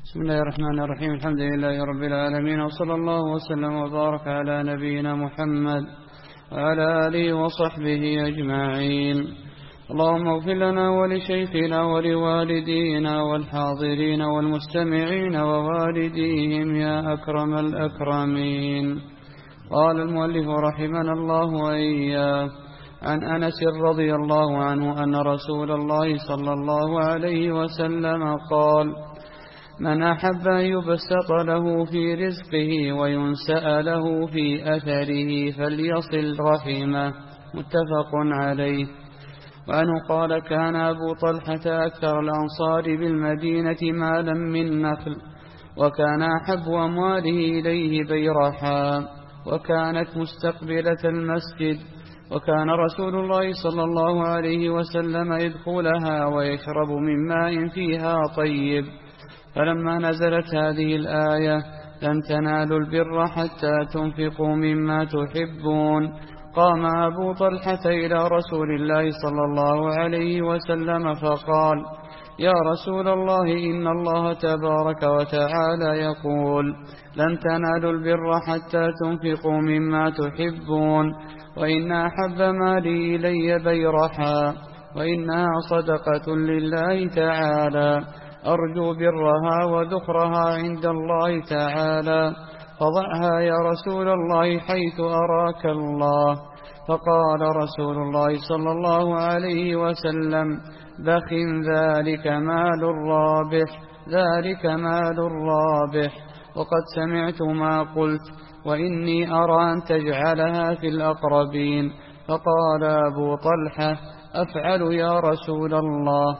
بسم الله الرحمن الرحيم. الحمد لله رب العالمين، وصلى الله وسلم وبارك على نبينا محمد وعلى آله وصحبه أجمعين. اللهم اغفر لنا ولشيخنا ولوالدينا والحاضرين والمستمعين ووالديهم يا أكرم الأكرمين. قال المؤلف رحمنا الله وإياه: عن أنس رضي الله عنه أن رسول الله صلى الله عليه وسلم قال: من أحب أن يبسط له في رزقه وينسأ له في أثره فليصل رحمه. متفق عليه. وعنه قال: كان أبو طلحة أكثر الأنصار بالمدينة مالا من نخل، وكان أحب أمواله إليه بيرحاء، وكانت مستقبلة المسجد، وكان رسول الله صلى الله عليه وسلم يدخلها ويشرب من ماء فيها طيب. فلما نزلت هذه الآية: لن تنالوا البر حتى تنفقوا مما تحبون، قام أبو طلحة إلى رسول الله صلى الله عليه وسلم فقال: يا رسول الله، إن الله تبارك وتعالى يقول: لن تنالوا البر حتى تنفقوا مما تحبون، وإن أحب مالي إلي بيرحاء، وإنها صدقة لله تعالى، أرجو برها وذخرها عند الله تعالى، فضعها يا رسول الله حيث أراك الله. فقال رسول الله صلى الله عليه وسلم: بخ، ذلك مال الرابح، ذلك مال الرابح، وقد سمعت ما قلت، وإني أرى أن تجعلها في الأقربين. فقال أبو طلحة: أفعل يا رسول الله.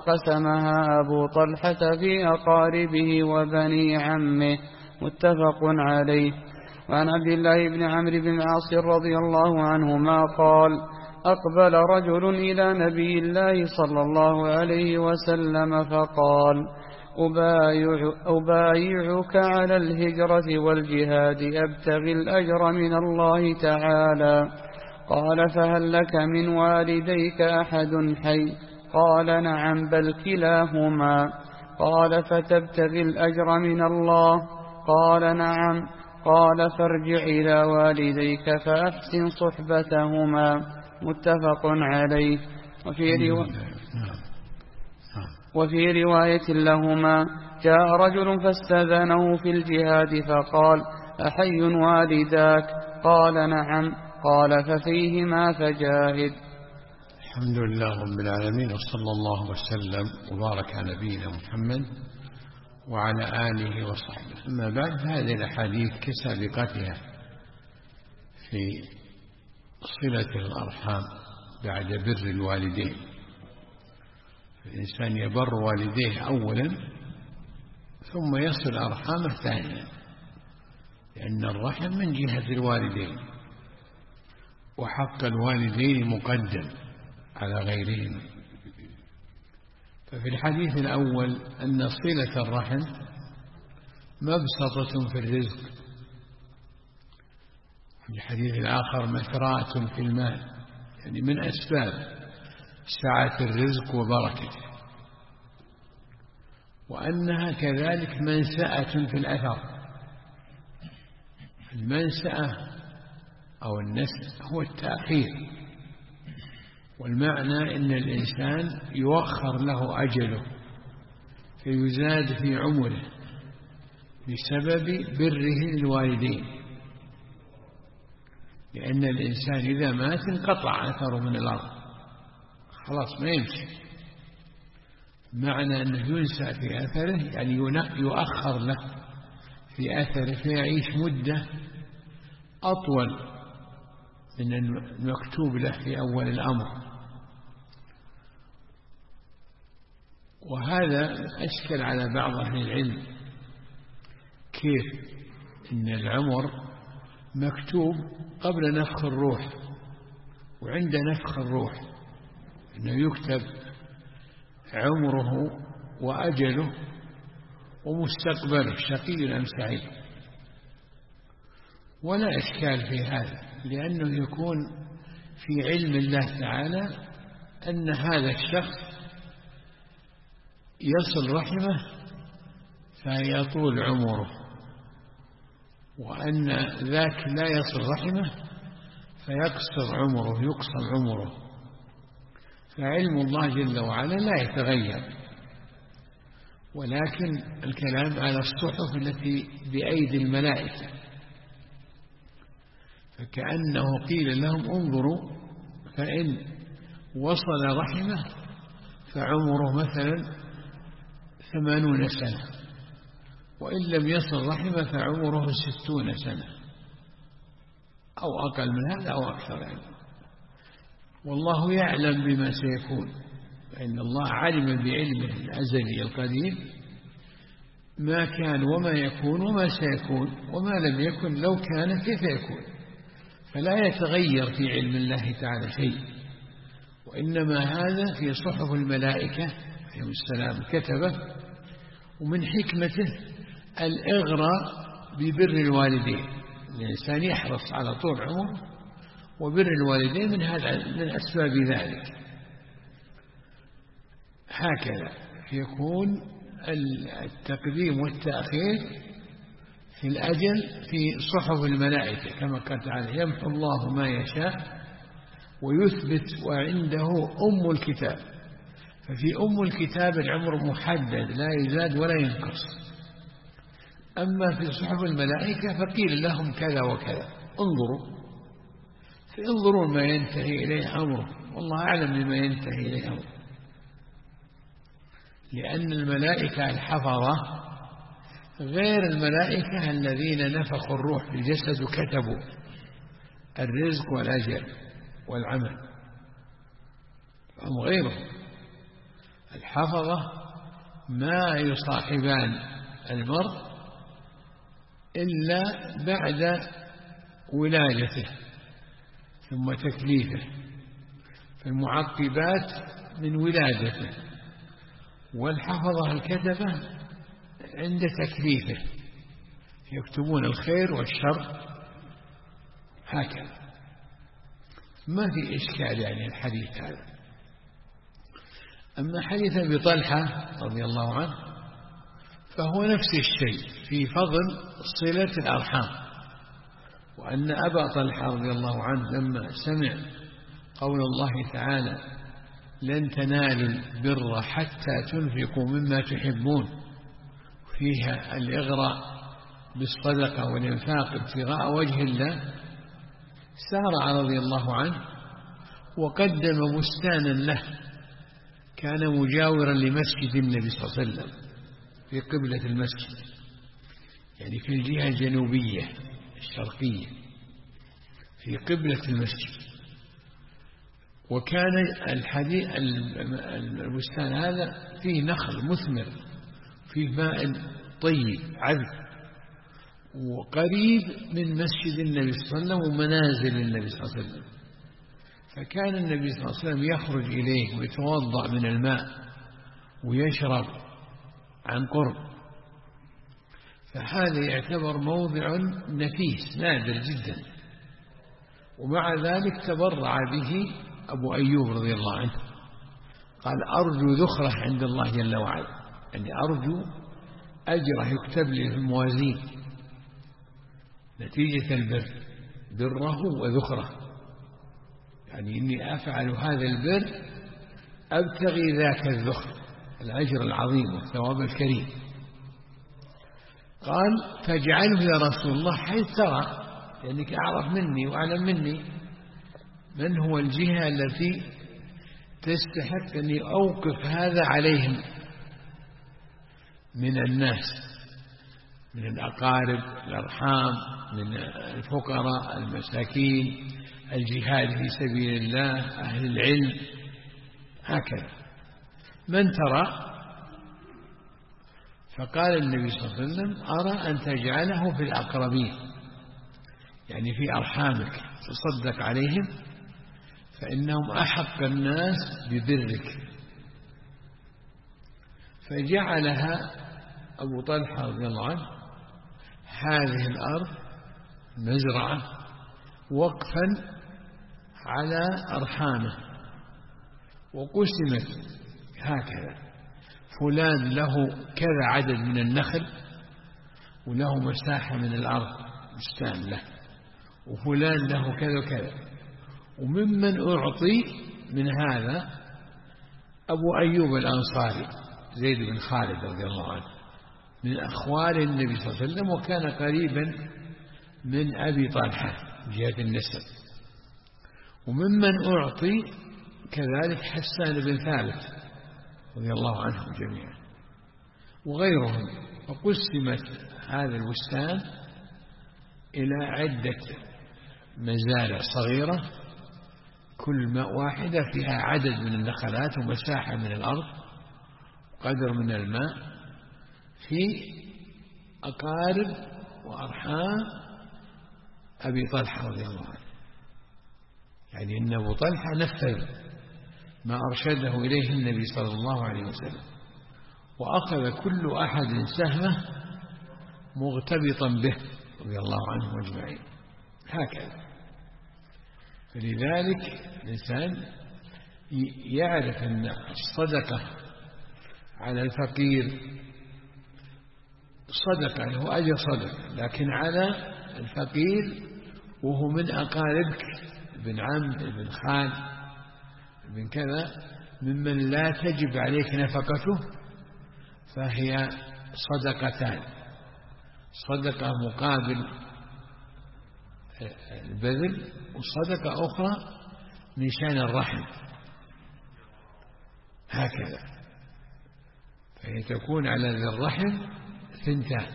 فقسمها أبو طلحة في أقاربه وبني عمه. متفق عليه. وعن عبد الله بن عمرو بن العاص رضي الله عنهما قال: أقبل رجل إلى نبي الله صلى الله عليه وسلم فقال: أبايعك على الهجرة والجهاد، أبتغي الأجر من الله تعالى. قال: فهل لك من والديك أحد حي؟ قال: نعم، بل كلاهما. قال: فتبتغي الأجر من الله؟ قال: نعم. قال: فارجع إلى والديك فأحسن صحبتهما. متفق عليه. وفي رواية لهما: جاء رجل فاستأذنه في الجهاد فقال: أحي والداك؟ قال: نعم. قال: ففيهما فجاهد. الحمد لله رب العالمين، وصلى الله وسلم وبارك على نبينا محمد وعلى آله وصحبه. أما بعد، هذه الأحاديث كسابقتها في صلة الأرحام بعد بر الوالدين. الإنسان يبر والديه أولا ثم يصل أرحامه ثانيا، لأن الرحم من جهة الوالدين، وحق الوالدين مقدم على غيرهم. ففي الحديث الأول أن صلة الرحم مبسطة في الرزق، في الحديث الآخر مثراة في المال، يعني من أسباب سعة الرزق وبركته، وأنها كذلك منسأة في الأثر. المنسأة أو النسأ هو التأخير، والمعنى أن الإنسان يوخر له أجله فيزاد في عمره بسبب بره للوالدين، لأن الإنسان إذا مات انقطع أثره من الأرض، خلاص ما يمشي. معنى أنه ينسى في أثره يعني يؤخر له في أثره، فيعيش مدة أطول من المكتوب له في أول الأمر. وهذا أشكل على بعض أهل العلم، كيف إن العمر مكتوب قبل نفخ الروح، وعند نفخ الروح إنه يكتب عمره وأجله ومستقبله، شقي أم سعيد. ولا إشكال في هذا، لأنه يكون في علم الله تعالى أن هذا الشخص يصل رحمه فيطول عمره، وأن ذاك لا يصل رحمه فيقصر عمره، يقصر عمره. فعلم الله جل وعلا لا يتغير، ولكن الكلام على الصحف التي بأيدي الملائكة. فكأنه قيل لهم انظروا، فإن وصل رحمه فعمره مثلا 80 سنة، وإن لم يصل رحمه فعمره 60 سنة أو أقل من هذا أو أكثر يعني. والله يعلم بما سيكون، فإن الله علم بعلمه الأزلي القديم ما كان وما يكون وما سيكون، وما لم يكن لو كان كيف يكون. فلا يتغير في علم الله تعالى شيء، وإنما هذا في صحف الملائكة عليهم السلام كتبه. ومن حكمته الإغراء ببر الوالدين، الإنسان يحرص على طول عمره وبر الوالدين من أسباب ذلك. هكذا يكون التقديم والتأخير في الأجل في صحف الملائكة، كما قال تعالى يمحو الله ما يشاء ويثبت وعنده أم الكتاب. ففي أم الكتاب العمر محدد لا يزاد ولا ينقص. أما في صحف الملائكة فقيل لهم كذا وكذا انظروا، فينظرون ما ينتهي إليه أمره، والله أعلم بما ينتهي إليه أمره. لأن الملائكة الحفظة غير الملائكة الذين نفخوا الروح في الجسد وكتبوا الرزق والأجل والعمل، هم غيرهم. الحفظة ما يصاحبان المرء إلا بعد ولادته ثم تكليفه، فالمعقبات من ولادته، والحفظة الكتبة عند تكليفه يكتبون الخير والشر. هكذا ما في إشكال يعني الحديث هذا. أما حديث أبي طلحة رضي الله عنه فهو نفس الشيء في فضل صلة الأرحام، وأن أبا طلحة رضي الله عنه لما سمع قول الله تعالى لن تنالوا البر حتى تنفقوا مما تحبون، فيها الإغراء بالصدقة والإنفاق ابتغاء وجه الله، سارع رضي الله عنه وقدم بستانا له كان مجاورا لمسجد النبي صلى الله عليه وسلم في قبلة المسجد، يعني في الجهة الجنوبية الشرقية في قبلة المسجد. وكان البستان هذا فيه نخل مثمر، فيه ماء طيب عذب، وقريب من مسجد النبي صلى الله عليه وسلم ومنازل النبي صلى الله عليه وسلم. فكان النبي صلى الله عليه وسلم يخرج إليه ويتوضأ من الماء ويشرب عن قرب. فهذا يعتبر موضع نفيس نادر جدا، ومع ذلك تبرع به أبو أيوب رضي الله عنه، قال أرجو ذخره عند الله جل وعلا، يعني أرجو أجره يكتب لي في الموازين نتيجة البر، بره وذخره، يعني إني أفعل هذا البر أبتغي ذاك الذخر الأجر العظيم والثواب الكريم. قال فاجعله يا رسول الله حيث ترى، لأنك أعرف مني وأعلم مني من هو الجهة التي تستحق أني أوقف هذا عليهم من الناس، من الأقارب الأرحام، من الفقراء المساكين، الجهاد في سبيل الله، أهل العلم، هكذا من ترى. فقال النبي صلى الله عليه وسلم أرى أن تجعله في الأقربين، يعني في أرحامك تصدق عليهم فإنهم أحق الناس ببرك. فجعلها أبو طلحة رضي الله عنه هذه الأرض مزرعة وقفا على أرحامه، وقسمت هكذا، فلان له كذا عدد من النخل وله مساحة من الأرض بستان له، وفلان له كذا وكذا. وممن أعطي من هذا أبو أيوب الأنصاري زيد بن خالد رضي الله عنه، من أخوال النبي صلى الله عليه وسلم، وكان قريبا من أبي طلحة من جهة النسب. وممن أعطي كذلك حسان بن ثابت رضي الله عنهم جميعا وغيرهم. وقسمت هذا البستان إلى عدة مزارع صغيرة، كل واحدة فيها عدد من النخلات ومساحة من الأرض وقدر من الماء، في أقارب وأرحام أبي طلحة رضي الله عنه. يعني أن أبو طلحة نفذ ما أرشده إليه النبي صلى الله عليه وسلم، وأخذ كل أحد سهمه مغتبطا به رضي الله عنه أجمعين هكذا. فلذلك الإنسان يعرف أن الصدقة على الفقير صدقة، له أجر صدقة، لكن على الفقير وهو من أقاربك، ابن عم ابن خال ابن كذا، ممن لا تجب عليك نفقته، فهي صدقتان: صدقة مقابل البذل، وصدقة أخرى من شأن الرحم هكذا. فهي تكون على ذي الرحم ثنتان.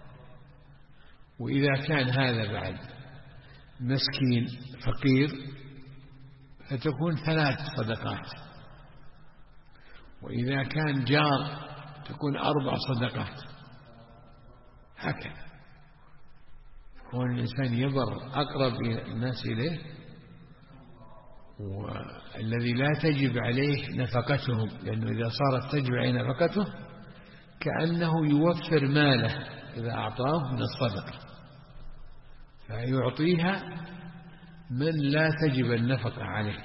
وإذا كان هذا بعد مسكين فقير فتكون 3 صدقات، وإذا كان جار تكون 4 صدقات هكذا. كون الإنسان يبر أقرب الناس إليه، والذي لا تجب عليه نفقتهم، لأنه إذا صارت تجب عليه نفقته كأنه يوفر ماله إذا أعطاه من الصدقة، فيعطيها من لا تجب النفقة عليه.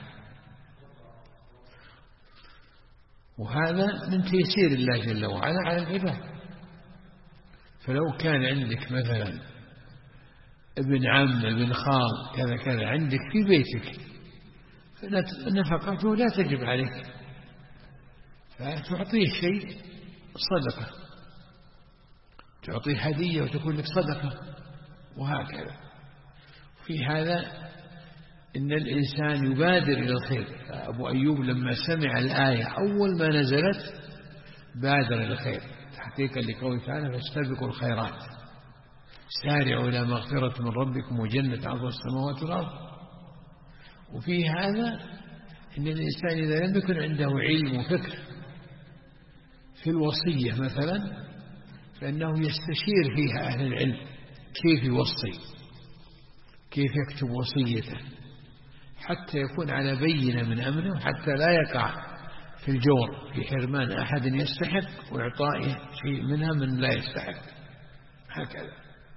وهذا من تيسير الله جل وعلا على العباد. فلو كان عندك مثلا ابن عم ابن خال كذا كذا عندك في بيتك، فنفقته لا تجب عليك، فتعطيه شيء صدقة، تعطيه هدية وتكون لك صدقة، وهكذا. في هذا إن الإنسان يبادر إلى الخير. أبو أيوب لما سمع الآية أول ما نزلت بادر إلى الخير تحقيقا لقوله تعالى: فاستبقوا الخيرات سارعوا إلى مغفرة من ربكم وجنة عرضها السماوات والأرض. وفي هذا إن الإنسان إذا لم يكن عنده علم وفكر في الوصية مثلا، فإنه يستشير فيها أهل العلم كيف يوصي، كيف يكتب وصيته، حتى يكون على بينة من أمره، وحتى لا يقع في الجور، في حرمان أحد يستحق وإعطائه شيء منها من لا يستحق هكذا.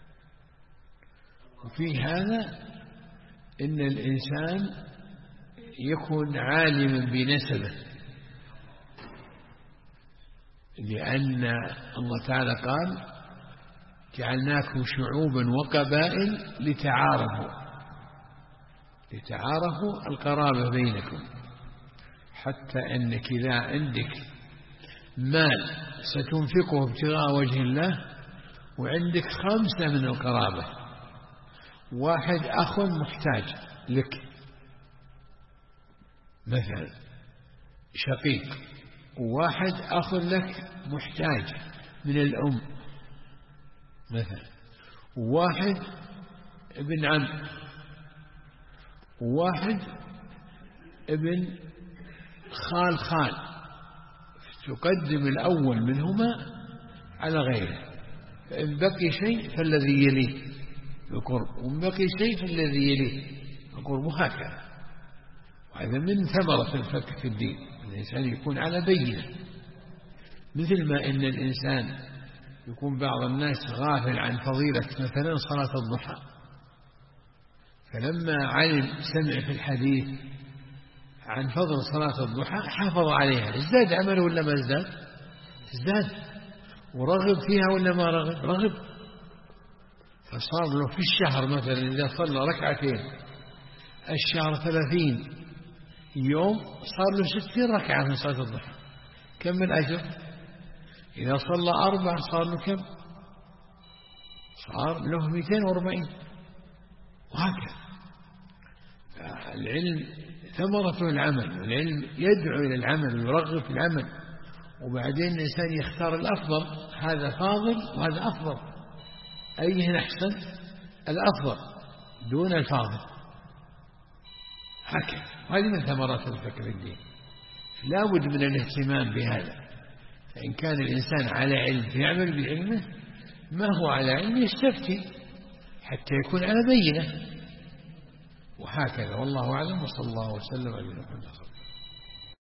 وفي هذا إن الإنسان يكون عالما بنسبه، لأن الله تعالى قال: جعلناكم شعوبا وقبائل لتعارفوا القرابة بينكم، حتى أنك إذا عندك مال ستنفقه ابتغاء وجه الله وعندك 5 من القرابة، واحد أخ محتاج لك مثلا شقيق، وواحد أخ لك محتاج من الأم مثلا، وواحد ابن عم، وواحد ابن خال، تقدم الأول منهما على غيره، فإن بقي شيء فالذي يليه القرب، وإن بقي شيء فالذي يليه القرب، هكذا. وهذا من ثمرة الفقه في الدين، الإنسان يكون على بينة. مثل ما إن الإنسان يكون بعض الناس غافل عن فضيلة مثلا صلاة الضحى، فلما سمع في الحديث عن فضل صلاة الضحى حافظ عليها، ازداد عمله ولا ما ازداد؟ ازداد ورغب فيها ولا ما رغب؟ رغب. فصار له في الشهر مثلا إذا صلى ركعتين، الشهر 30 يوم، صار له 60 ركعة من صلاة الضحى. كم من أجر؟ إذا صلى 4 صار له كم؟ صار له 240. وهكذا. العلم ثمرته العمل، والعلم يدعو إلى العمل ويرغب في العمل، وبعدين الإنسان يختار الأفضل، هذا فاضل وهذا أفضل، أيه أحسن؟ الأفضل دون الفاضل. هكذا. هذه من ثمرات الفقه في الدين. لا بد من الاهتمام بهذا. فإن كان الإنسان على علم يعمل بعلمه، ما هو على علم يستفتي حتى يكون على بينة. وهكذا. والله أعلم، وصلى الله وسلم على نبينا محمد.